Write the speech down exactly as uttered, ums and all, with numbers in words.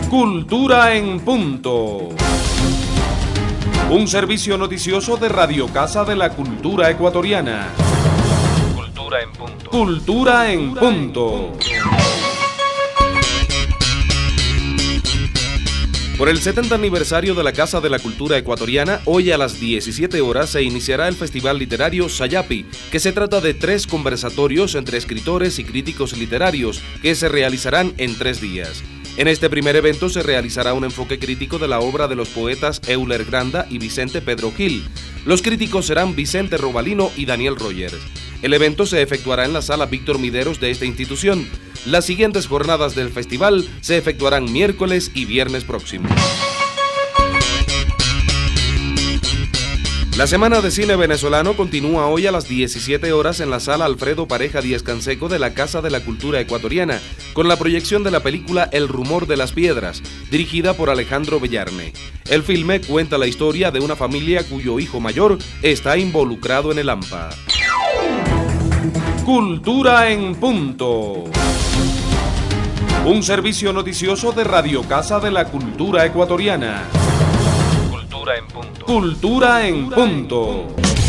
Cultura en Punto. Un servicio noticioso de Radio Casa de la Cultura Ecuatoriana. Cultura en Punto. Cultura en Punto. Por el setenta aniversario de la Casa de la Cultura Ecuatoriana, hoy a las diecisiete horas se iniciará el Festival Literario Sayapi, que se trata de tres conversatorios entre escritores y críticos literarios que se realizarán en tres días. En este primer evento se realizará un enfoque crítico de la obra de los poetas Euler Granda y Vicente Pedro Gil. Los críticos serán Vicente Robalino y Daniel Rogers. El evento se efectuará en la sala Víctor Mideros de esta institución. Las siguientes jornadas del festival se efectuarán miércoles y viernes próximos. La Semana de Cine Venezolano continúa hoy a las diecisiete horas en la sala Alfredo Pareja Díez Canseco de la Casa de la Cultura Ecuatoriana, con la proyección de la película El rumor de las piedras, dirigida por Alejandro Bellarne. El filme cuenta la historia de una familia cuyo hijo mayor está involucrado en el AMPA. Cultura en Punto. Un servicio noticioso de Radio Casa de la Cultura Ecuatoriana. Cultura en Punto. Cultura en Punto.